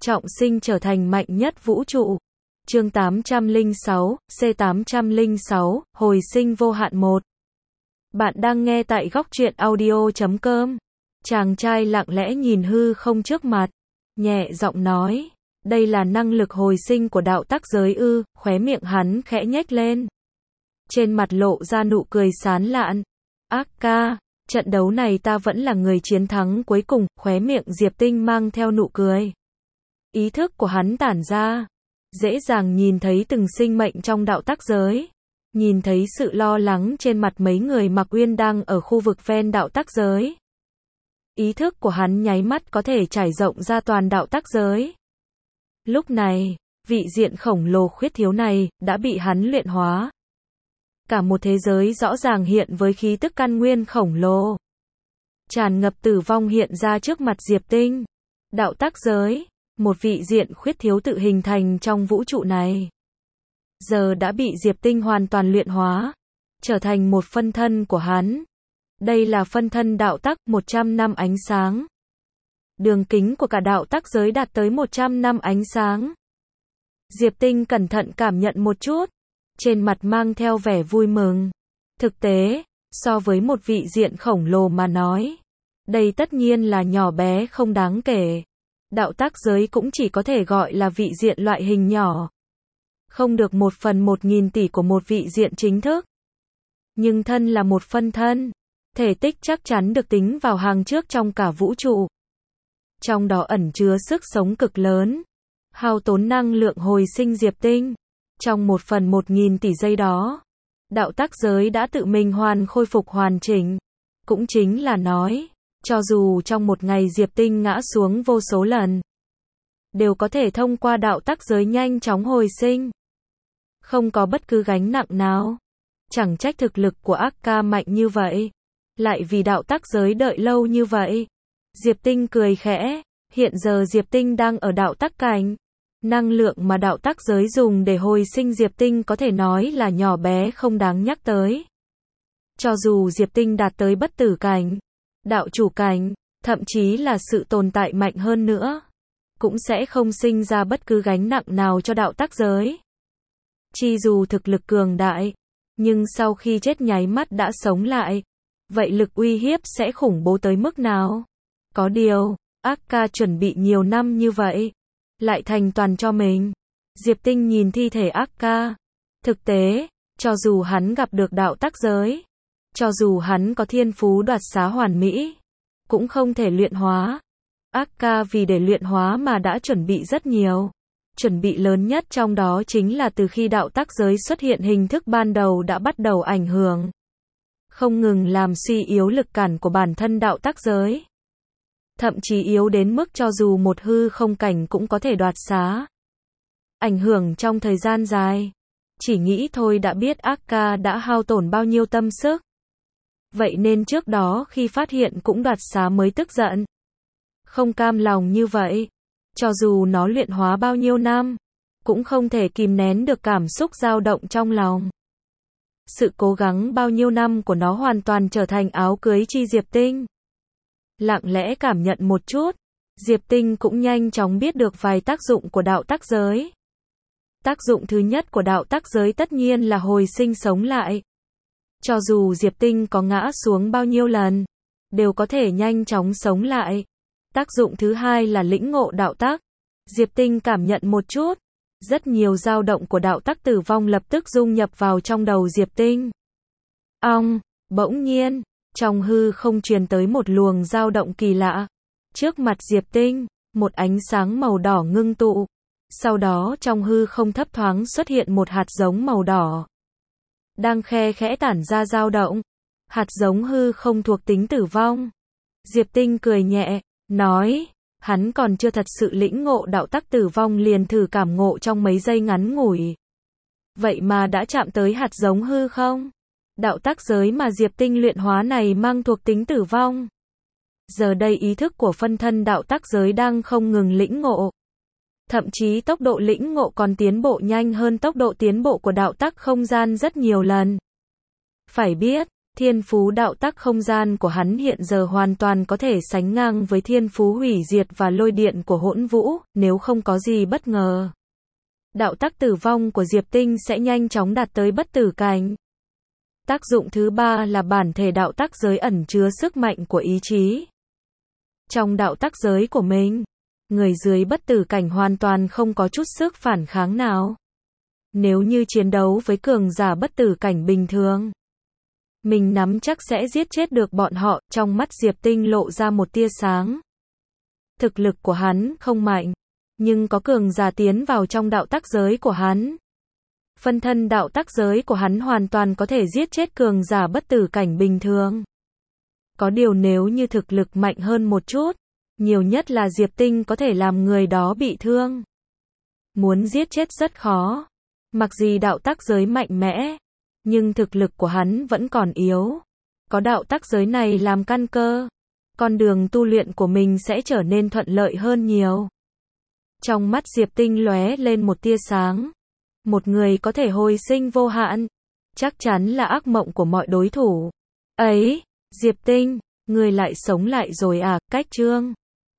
trọng sinh trở thành mạnh nhất vũ trụ. Chương 806, C806, hồi sinh vô hạn 1. Bạn đang nghe tại góc truyện audio.com. Chàng trai lặng lẽ nhìn hư không trước mặt, nhẹ giọng nói, đây là năng lực hồi sinh của đạo tắc giới ư? Khóe miệng hắn khẽ nhếch lên. Trên mặt lộ ra nụ cười sán lạn. Ác ca, trận đấu này ta vẫn là người chiến thắng cuối cùng. Khóe miệng Diệp Tinh mang theo nụ cười. Ý thức của hắn tản ra, dễ dàng nhìn thấy từng sinh mệnh trong đạo tắc giới. Nhìn thấy sự lo lắng trên mặt mấy người mặc uyên đang ở khu vực ven đạo tắc giới. Ý thức của hắn nháy mắt có thể trải rộng ra toàn đạo tắc giới. Lúc này, vị diện khổng lồ khuyết thiếu này đã bị hắn luyện hóa. Cả một thế giới rõ ràng hiện với khí tức căn nguyên khổng lồ. Tràn ngập tử vong hiện ra trước mặt Diệp Tinh. Đạo tắc giới, một vị diện khuyết thiếu tự hình thành trong vũ trụ này. Giờ đã bị Diệp Tinh hoàn toàn luyện hóa, trở thành một phân thân của hắn. Đây là phân thân đạo tắc 100 năm ánh sáng. Đường kính của cả đạo tắc giới đạt tới 100 năm ánh sáng. Diệp Tinh cẩn thận cảm nhận một chút, trên mặt mang theo vẻ vui mừng. Thực tế, so với một vị diện khổng lồ mà nói, đây tất nhiên là nhỏ bé không đáng kể. Đạo tắc giới cũng chỉ có thể gọi là vị diện loại hình nhỏ. Không được 1/1000 tỷ của một vị diện chính thức. Nhưng thân là một phân thân, thể tích chắc chắn được tính vào hàng trước trong cả vũ trụ. Trong đó ẩn chứa sức sống cực lớn, hao tốn năng lượng hồi sinh Diệp Tinh. Trong 1/1000 tỷ giây đó, đạo tắc giới đã tự mình khôi phục hoàn chỉnh. Cũng chính là nói, cho dù trong một ngày Diệp Tinh ngã xuống vô số lần, đều có thể thông qua đạo tắc giới nhanh chóng hồi sinh. Không có bất cứ gánh nặng nào. Chẳng trách thực lực của ác ca mạnh như vậy. Lại vì đạo tắc giới đợi lâu như vậy. Diệp Tinh cười khẽ. Hiện giờ Diệp Tinh đang ở đạo tắc cảnh. Năng lượng mà đạo tắc giới dùng để hồi sinh Diệp Tinh có thể nói là nhỏ bé không đáng nhắc tới. Cho dù Diệp Tinh đạt tới bất tử cảnh, đạo chủ cảnh, thậm chí là sự tồn tại mạnh hơn nữa, cũng sẽ không sinh ra bất cứ gánh nặng nào cho đạo tắc giới. Chi dù thực lực cường đại, nhưng sau khi chết nháy mắt đã sống lại, vậy lực uy hiếp sẽ khủng bố tới mức nào? Có điều, ác ca chuẩn bị nhiều năm như vậy, lại thành toàn cho mình. Diệp Tinh nhìn thi thể ác ca. Thực tế, cho dù hắn gặp được đạo tắc giới, cho dù hắn có thiên phú đoạt xá hoàn mỹ, cũng không thể luyện hóa. Ác ca vì để luyện hóa mà đã chuẩn bị rất nhiều. Chuẩn bị lớn nhất trong đó chính là từ khi đạo tắc giới xuất hiện hình thức ban đầu đã bắt đầu ảnh hưởng, không ngừng làm suy yếu lực cản của bản thân đạo tắc giới. Thậm chí yếu đến mức cho dù một hư không cảnh cũng có thể đoạt xá. Ảnh hưởng trong thời gian dài. Chỉ nghĩ thôi đã biết ác ca đã hao tổn bao nhiêu tâm sức. Vậy nên trước đó khi phát hiện cũng đoạt xá mới tức giận. Không cam lòng như vậy. Cho dù nó luyện hóa bao nhiêu năm, cũng không thể kìm nén được cảm xúc dao động trong lòng. Sự cố gắng bao nhiêu năm của nó hoàn toàn trở thành áo cưới chi Diệp Tinh. Lặng lẽ cảm nhận một chút, Diệp Tinh cũng nhanh chóng biết được vài tác dụng của đạo tắc giới. Tác dụng thứ nhất của đạo tắc giới tất nhiên là hồi sinh sống lại. Cho dù Diệp Tinh có ngã xuống bao nhiêu lần, đều có thể nhanh chóng sống lại. Tác dụng thứ hai là lĩnh ngộ đạo tắc. Diệp Tinh cảm nhận một chút, rất nhiều dao động của đạo tắc tử vong lập tức dung nhập vào trong đầu Diệp Tinh. Bỗng nhiên, trong hư không truyền tới một luồng dao động kỳ lạ. Trước mặt Diệp Tinh, một ánh sáng màu đỏ ngưng tụ. Sau đó trong hư không thấp thoáng xuất hiện một hạt giống màu đỏ. Đang khe khẽ tản ra dao động. Hạt giống hư không thuộc tính tử vong. Diệp Tinh cười nhẹ, nói, hắn còn chưa thật sự lĩnh ngộ đạo tắc tử vong liền thử cảm ngộ trong mấy giây ngắn ngủi. Vậy mà đã chạm tới hạt giống hư không? Đạo tắc giới mà Diệp Tinh luyện hóa này mang thuộc tính tử vong. Giờ đây ý thức của phân thân đạo tắc giới đang không ngừng lĩnh ngộ. Thậm chí tốc độ lĩnh ngộ còn tiến bộ nhanh hơn tốc độ tiến bộ của đạo tắc không gian rất nhiều lần. Phải biết, Thiên phú đạo tắc không gian của hắn hiện giờ hoàn toàn có thể sánh ngang với thiên phú hủy diệt và lôi điện của Hỗn Vũ, nếu không có gì bất ngờ. Đạo tắc tử vong của Diệp Tinh sẽ nhanh chóng đạt tới bất tử cảnh. Tác dụng thứ ba là bản thể đạo tắc giới ẩn chứa sức mạnh của ý chí. Trong đạo tắc giới của mình, người dưới bất tử cảnh hoàn toàn không có chút sức phản kháng nào. Nếu như chiến đấu với cường giả bất tử cảnh bình thường, mình nắm chắc sẽ giết chết được bọn họ. Trong mắt Diệp Tinh lộ ra một tia sáng. Thực lực của hắn không mạnh, nhưng có cường giả tiến vào trong đạo tắc giới của hắn. Phân thân đạo tắc giới của hắn hoàn toàn có thể giết chết cường giả bất tử cảnh bình thường. Có điều nếu như thực lực mạnh hơn một chút, nhiều nhất là Diệp Tinh có thể làm người đó bị thương. Muốn giết chết rất khó. Mặc dù đạo tắc giới mạnh mẽ, nhưng thực lực của hắn vẫn còn yếu. Có đạo tắc giới này làm căn cơ, con đường tu luyện của mình sẽ trở nên thuận lợi hơn nhiều. Trong mắt Diệp Tinh lóe lên một tia sáng. Một người có thể hồi sinh vô hạn, chắc chắn là ác mộng của mọi đối thủ. Ấy, Diệp Tinh, người lại sống lại rồi à? Cách chương